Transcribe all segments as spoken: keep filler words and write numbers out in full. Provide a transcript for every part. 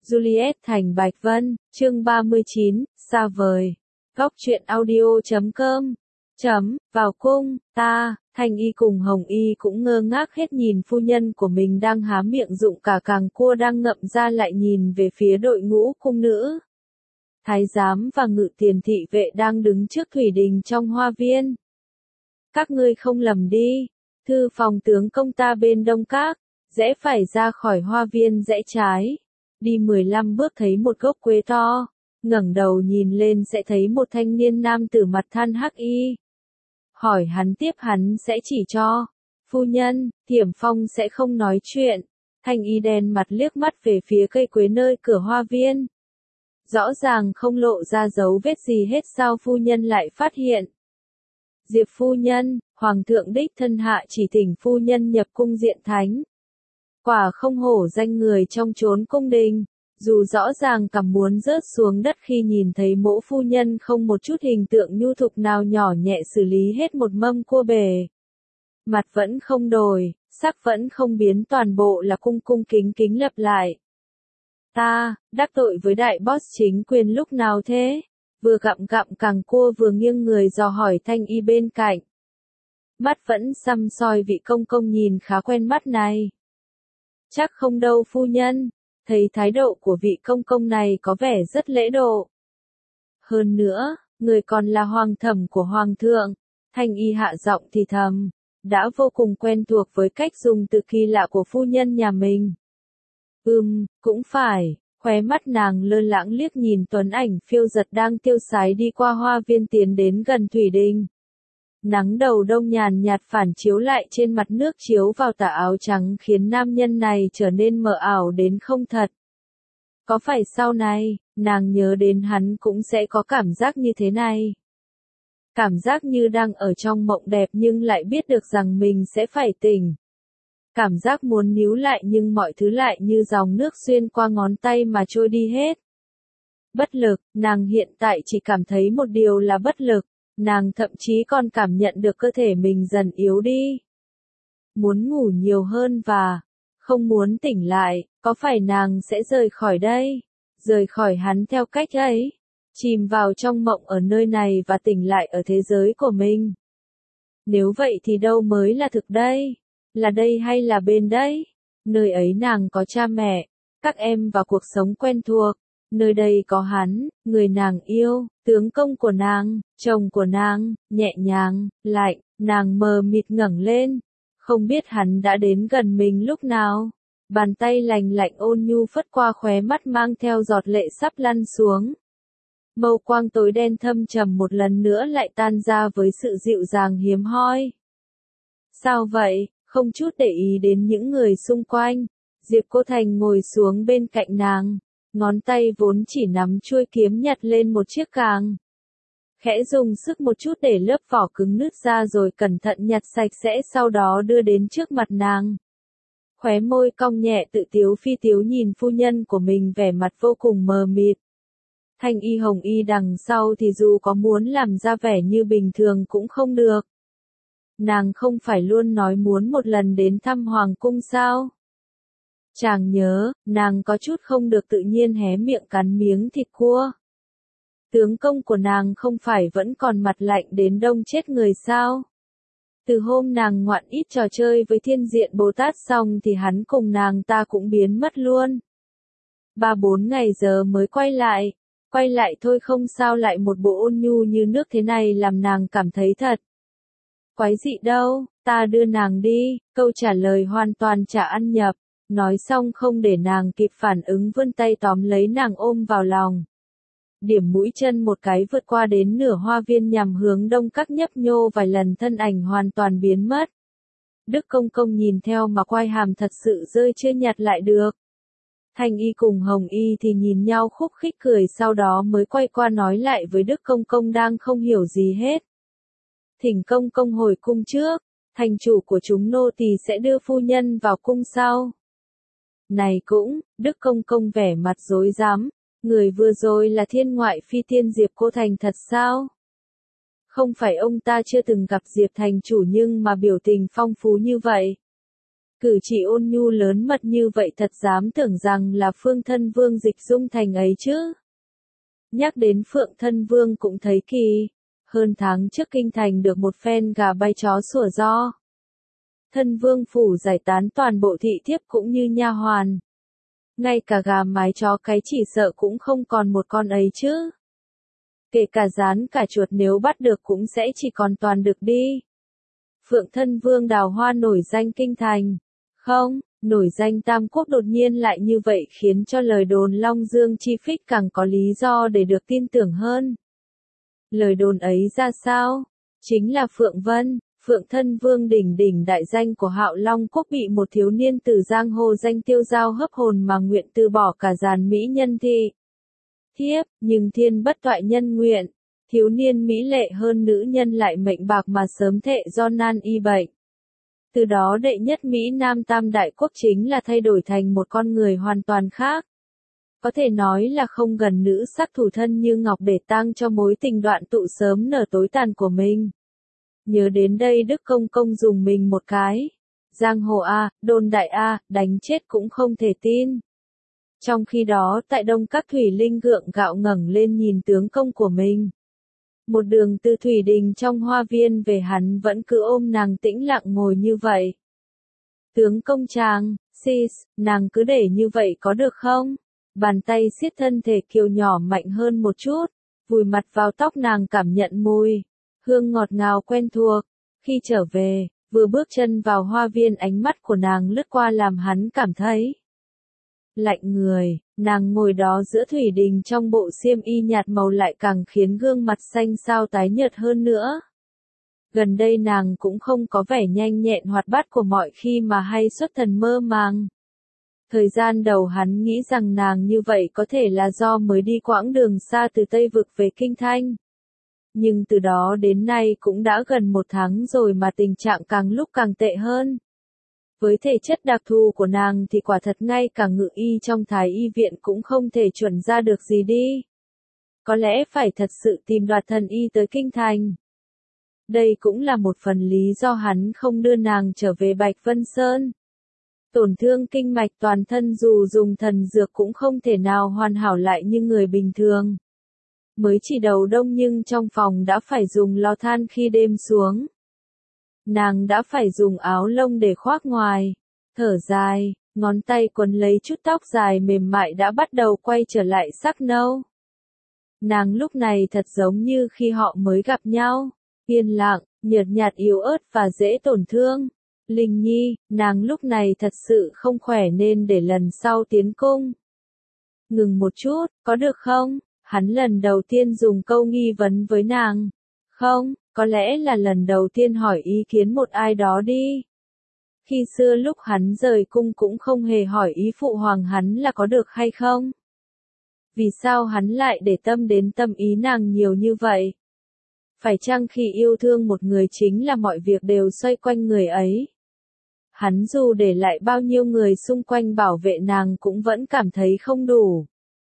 Juliet thành Bạch Vân, chương ba mươi chín, xa vời. Góc truyện audio chấm com. Chấm, vào cung, ta, Thanh Y cùng Hồng Y cũng ngơ ngác hết nhìn phu nhân của mình đang há miệng dụng cả càng cua đang ngậm ra lại nhìn về phía đội ngũ cung nữ. Thái giám và ngự tiền thị vệ đang đứng trước thủy đình trong hoa viên. Các ngươi không lầm đi, thư phòng tướng công ta bên đông các, rẽ phải ra khỏi hoa viên rẽ trái. Đi mười lăm bước thấy một gốc quế to, ngẩng đầu nhìn lên sẽ thấy một thanh niên nam tử mặt than hắc y. Hỏi hắn tiếp hắn sẽ chỉ cho. Phu nhân, Thiểm Phong sẽ không nói chuyện. Thanh y đen mặt liếc mắt về phía cây quế nơi cửa hoa viên. Rõ ràng không lộ ra dấu vết gì hết, sao phu nhân lại phát hiện. Diệp phu nhân, hoàng thượng đích thân hạ chỉ thỉnh phu nhân nhập cung diện thánh. Quả không hổ danh người trong chốn cung đình, dù rõ ràng cảm muốn rớt xuống đất khi nhìn thấy mỗ phu nhân không một chút hình tượng nhu thục nào nhỏ nhẹ xử lý hết một mâm cua bề. Mặt vẫn không đổi, sắc vẫn không biến, toàn bộ là cung cung kính kính lặp lại. Ta, đắc tội với đại boss chính quyền lúc nào thế? Vừa gặm gặm càng cua vừa nghiêng người dò hỏi Thanh Y bên cạnh. Mắt vẫn săm soi vị công công nhìn khá quen mắt này. Chắc không đâu phu nhân, thấy thái độ của vị công công này có vẻ rất lễ độ. Hơn nữa, người còn là hoàng thẩm của hoàng thượng, Thanh Y hạ giọng thì thầm, đã vô cùng quen thuộc với cách dùng từ kỳ lạ của phu nhân nhà mình. Ừm, cũng phải, khóe mắt nàng lơ lãng liếc nhìn tuấn ảnh phiêu giật đang tiêu sái đi qua hoa viên tiến đến gần thủy đình. Nắng đầu đông nhàn nhạt phản chiếu lại trên mặt nước chiếu vào tà áo trắng khiến nam nhân này trở nên mờ ảo đến không thật. Có phải sau này, nàng nhớ đến hắn cũng sẽ có cảm giác như thế này? Cảm giác như đang ở trong mộng đẹp nhưng lại biết được rằng mình sẽ phải tỉnh. Cảm giác muốn níu lại nhưng mọi thứ lại như dòng nước xuyên qua ngón tay mà trôi đi hết. Bất lực, nàng hiện tại chỉ cảm thấy một điều là bất lực. Nàng thậm chí còn cảm nhận được cơ thể mình dần yếu đi. Muốn ngủ nhiều hơn và không muốn tỉnh lại, có phải nàng sẽ rời khỏi đây? Rời khỏi hắn theo cách ấy? Chìm vào trong mộng ở nơi này và tỉnh lại ở thế giới của mình? Nếu vậy thì đâu mới là thực đây? Là đây hay là bên đây? Nơi ấy nàng có cha mẹ, các em và cuộc sống quen thuộc. Nơi đây có hắn, người nàng yêu, tướng công của nàng, chồng của nàng, nhẹ nhàng, lạnh, nàng mờ mịt ngẩng lên. Không biết hắn đã đến gần mình lúc nào. Bàn tay lành lạnh ôn nhu phất qua khóe mắt mang theo giọt lệ sắp lăn xuống. Mâu quang tối đen thâm trầm một lần nữa lại tan ra với sự dịu dàng hiếm hoi. Sao vậy, không chút để ý đến những người xung quanh, Diệp Cô Thành ngồi xuống bên cạnh nàng. Ngón tay vốn chỉ nắm chuôi kiếm nhặt lên một chiếc càng. Khẽ dùng sức một chút để lớp vỏ cứng nứt ra rồi cẩn thận nhặt sạch sẽ, sau đó đưa đến trước mặt nàng. Khóe môi cong nhẹ tự tiếu phi tiếu nhìn phu nhân của mình vẻ mặt vô cùng mờ mịt. Thanh Y Hồng Y đằng sau thì dù có muốn làm ra vẻ như bình thường cũng không được. Nàng không phải luôn nói muốn một lần đến thăm hoàng cung sao? Chàng nhớ, nàng có chút không được tự nhiên hé miệng cắn miếng thịt cua. Tướng công của nàng không phải vẫn còn mặt lạnh đến đông chết người sao? Từ hôm nàng ngoạn ít trò chơi với thiên diện Bồ Tát xong thì hắn cùng nàng ta cũng biến mất luôn. Ba bốn ngày giờ mới quay lại, quay lại thôi không sao lại một bộ ôn nhu như nước thế này làm nàng cảm thấy thật. Quái dị đâu, ta đưa nàng đi, câu trả lời hoàn toàn chả ăn nhập. Nói xong không để nàng kịp phản ứng vươn tay tóm lấy nàng ôm vào lòng. Điểm mũi chân một cái vượt qua đến nửa hoa viên nhằm hướng đông các nhấp nhô vài lần thân ảnh hoàn toàn biến mất. Đức công công nhìn theo mà quai hàm thật sự rơi chưa nhặt lại được. Thanh Y cùng Hồng Y thì nhìn nhau khúc khích cười sau đó mới quay qua nói lại với Đức công công đang không hiểu gì hết. Thỉnh công công hồi cung trước, thành chủ của chúng nô tỳ sẽ đưa phu nhân vào cung sau. Này cũng, Đức công công vẻ mặt rối rắm, người vừa rồi là thiên ngoại phi tiên Diệp Cô Thành thật sao? Không phải ông ta chưa từng gặp Diệp thành chủ nhưng mà biểu tình phong phú như vậy. Cử chỉ ôn nhu lớn mật như vậy thật dám tưởng rằng là Phượng Thân Vương Dịch Dung Thành ấy chứ. Nhắc đến Phượng Thân Vương cũng thấy kỳ. Hơn tháng trước kinh thành được một phen gà bay chó sủa do. Thân Vương phủ giải tán toàn bộ thị thiếp cũng như nha hoàn. Ngay cả gà mái chó cái chỉ sợ cũng không còn một con ấy chứ. Kể cả rán cả chuột nếu bắt được cũng sẽ chỉ còn toàn được đi. Phượng Thân Vương đào hoa nổi danh kinh thành. Không, nổi danh Tam Quốc đột nhiên lại như vậy khiến cho lời đồn Long Dương chi phích càng có lý do để được tin tưởng hơn. Lời đồn ấy ra sao? Chính là Phượng Vân, Phượng Thân Vương đỉnh đỉnh đại danh của Hạo Long Quốc bị một thiếu niên từ giang hồ danh tiêu dao hấp hồn mà nguyện từ bỏ cả dàn mỹ nhân thị thiếp, nhưng thiên bất toại nhân nguyện, thiếu niên mỹ lệ hơn nữ nhân lại mệnh bạc mà sớm thệ do nan y bệnh. Từ đó đệ nhất Mỹ Nam Tam Đại Quốc chính là thay đổi thành một con người hoàn toàn khác. Có thể nói là không gần nữ sắc thủ thân như ngọc để tang cho mối tình đoạn tụ sớm nở tối tàn của mình. Nhớ đến đây Đức Công Công dùng mình một cái. Giang hồ A, đồn đại A, đánh chết cũng không thể tin. Trong khi đó tại Đông Các Thủy Linh gượng gạo ngẩng lên nhìn tướng công của mình. Một đường từ Thủy Đình trong hoa viên về hắn vẫn cứ ôm nàng tĩnh lặng ngồi như vậy. Tướng công chàng, sis, nàng cứ để như vậy có được không? Bàn tay siết thân thể kiều nhỏ mạnh hơn một chút, vùi mặt vào tóc nàng cảm nhận mùi, hương ngọt ngào quen thuộc. Khi trở về, vừa bước chân vào hoa viên ánh mắt của nàng lướt qua làm hắn cảm thấy lạnh người, nàng ngồi đó giữa Thủy Đình trong bộ xiêm y nhạt màu lại càng khiến gương mặt xanh xao tái nhợt hơn nữa. Gần đây nàng cũng không có vẻ nhanh nhẹn hoạt bát của mọi khi mà hay xuất thần mơ màng. Thời gian đầu hắn nghĩ rằng nàng như vậy có thể là do mới đi quãng đường xa từ Tây Vực về Kinh Thanh. Nhưng từ đó đến nay cũng đã gần một tháng rồi mà tình trạng càng lúc càng tệ hơn. Với thể chất đặc thù của nàng thì quả thật ngay cả ngự y trong Thái y viện cũng không thể chuẩn ra được gì đi. Có lẽ phải thật sự tìm đoạt thần y tới Kinh Thành. Đây cũng là một phần lý do hắn không đưa nàng trở về Bạch Vân Sơn. Tổn thương kinh mạch toàn thân dù dùng thần dược cũng không thể nào hoàn hảo lại như người bình thường. Mới chỉ đầu đông nhưng trong phòng đã phải dùng lò than khi đêm xuống. Nàng đã phải dùng áo lông để khoác ngoài. Thở dài, ngón tay quấn lấy chút tóc dài mềm mại đã bắt đầu quay trở lại sắc nâu. Nàng lúc này thật giống như khi họ mới gặp nhau. Yên lặng, nhợt nhạt yếu ớt và dễ tổn thương. Linh Nhi, nàng lúc này thật sự không khỏe nên để lần sau tiến cung. Ngừng một chút, có được không? Hắn lần đầu tiên dùng câu nghi vấn với nàng. Không, có lẽ là lần đầu tiên hỏi ý kiến một ai đó đi. Khi xưa lúc hắn rời cung cũng không hề hỏi ý phụ hoàng hắn là có được hay không. Vì sao hắn lại để tâm đến tâm ý nàng nhiều như vậy? Phải chăng khi yêu thương một người chính là mọi việc đều xoay quanh người ấy? Hắn dù để lại bao nhiêu người xung quanh bảo vệ nàng cũng vẫn cảm thấy không đủ.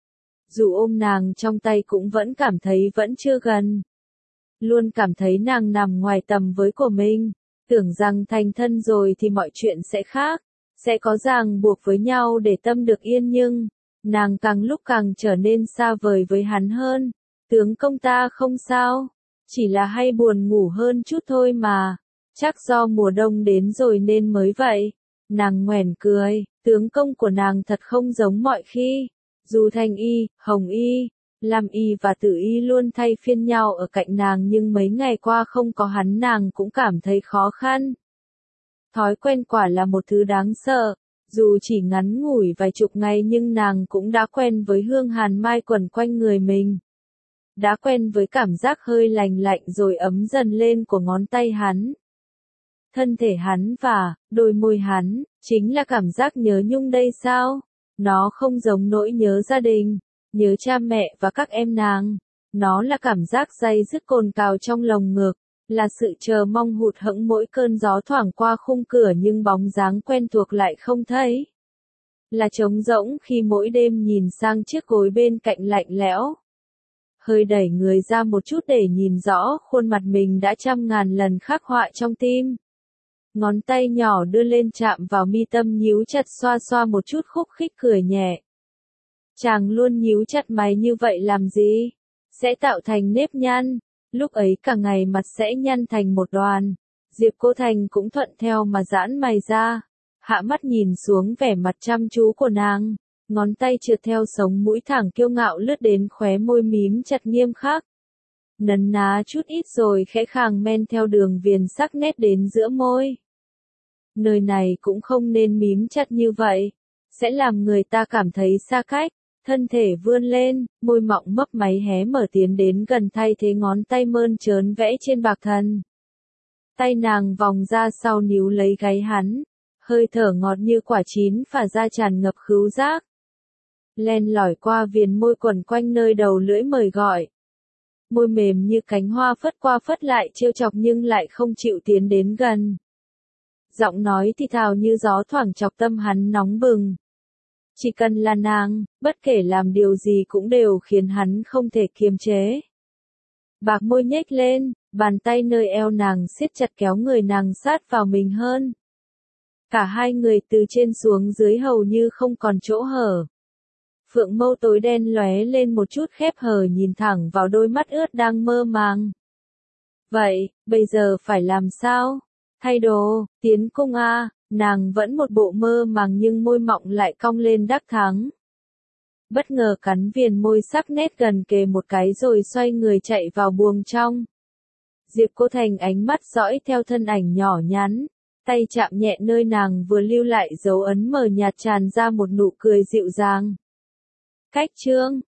Dù ôm nàng trong tay cũng vẫn cảm thấy vẫn chưa gần. Luôn cảm thấy nàng nằm ngoài tầm với của mình. Tưởng rằng thành thân rồi thì mọi chuyện sẽ khác. Sẽ có ràng buộc với nhau để tâm được yên nhưng, nàng càng lúc càng trở nên xa vời với hắn hơn. Tướng công ta không sao. Chỉ là hay buồn ngủ hơn chút thôi mà. Chắc do mùa đông đến rồi nên mới vậy. Nàng nhoẻn cười, tướng công của nàng thật không giống mọi khi. Dù Thanh Y, Hồng Y, Lam Y và Tử Y luôn thay phiên nhau ở cạnh nàng nhưng mấy ngày qua không có hắn nàng cũng cảm thấy khó khăn. Thói quen quả là một thứ đáng sợ. Dù chỉ ngắn ngủi vài chục ngày nhưng nàng cũng đã quen với hương hàn mai quẩn quanh người mình. Đã quen với cảm giác hơi lành lạnh rồi ấm dần lên của ngón tay hắn. Thân thể hắn và đôi môi hắn, chính là cảm giác nhớ nhung đây sao? Nó không giống nỗi nhớ gia đình, nhớ cha mẹ và các em nàng. Nó là cảm giác day dứt cồn cào trong lồng ngực, là sự chờ mong hụt hẫng mỗi cơn gió thoảng qua khung cửa nhưng bóng dáng quen thuộc lại không thấy. Là trống rỗng khi mỗi đêm nhìn sang chiếc gối bên cạnh lạnh lẽo. Hơi đẩy người ra một chút để nhìn rõ khuôn mặt mình đã trăm ngàn lần khắc họa trong tim. Ngón tay nhỏ đưa lên chạm vào mi tâm nhíu chặt xoa xoa một chút khúc khích cười nhẹ. Chàng luôn nhíu chặt mày như vậy làm gì? Sẽ tạo thành nếp nhăn, lúc ấy cả ngày mặt sẽ nhăn thành một đoàn. Diệp Cô Thành cũng thuận theo mà giãn mày ra, hạ mắt nhìn xuống vẻ mặt chăm chú của nàng, ngón tay trượt theo sống mũi thẳng kiêu ngạo lướt đến khóe môi mím chặt nghiêm khắc. Nấn ná chút ít rồi khẽ khàng men theo đường viền sắc nét đến giữa môi. Nơi này cũng không nên mím chặt như vậy, sẽ làm người ta cảm thấy xa cách. Thân thể vươn lên, môi mọng mấp máy hé mở tiến đến gần thay thế ngón tay mơn trớn vẽ trên bạc thân. Tay nàng vòng ra sau níu lấy gáy hắn, hơi thở ngọt như quả chín phả ra tràn ngập khứu giác. Len lỏi qua viền môi quẩn quanh nơi đầu lưỡi mời gọi. Môi mềm như cánh hoa phất qua phất lại trêu chọc nhưng lại không chịu tiến đến gần. Giọng nói thì thào như gió thoảng chọc tâm hắn nóng bừng. Chỉ cần là nàng, bất kể làm điều gì cũng đều khiến hắn không thể kiềm chế. Bạc môi nhếch lên, bàn tay nơi eo nàng siết chặt kéo người nàng sát vào mình hơn. Cả hai người từ trên xuống dưới hầu như không còn chỗ hở. Phượng mâu tối đen lóe lên một chút khép hờ nhìn thẳng vào đôi mắt ướt đang mơ màng. Vậy, bây giờ phải làm sao? Thay đồ, tiến cung a. Nàng vẫn một bộ mơ màng nhưng môi mọng lại cong lên đắc thắng. Bất ngờ cắn viền môi sắc nét gần kề một cái rồi xoay người chạy vào buồng trong. Diệp Cô Thành ánh mắt dõi theo thân ảnh nhỏ nhắn, tay chạm nhẹ nơi nàng vừa lưu lại dấu ấn mờ nhạt tràn ra một nụ cười dịu dàng. Cách chương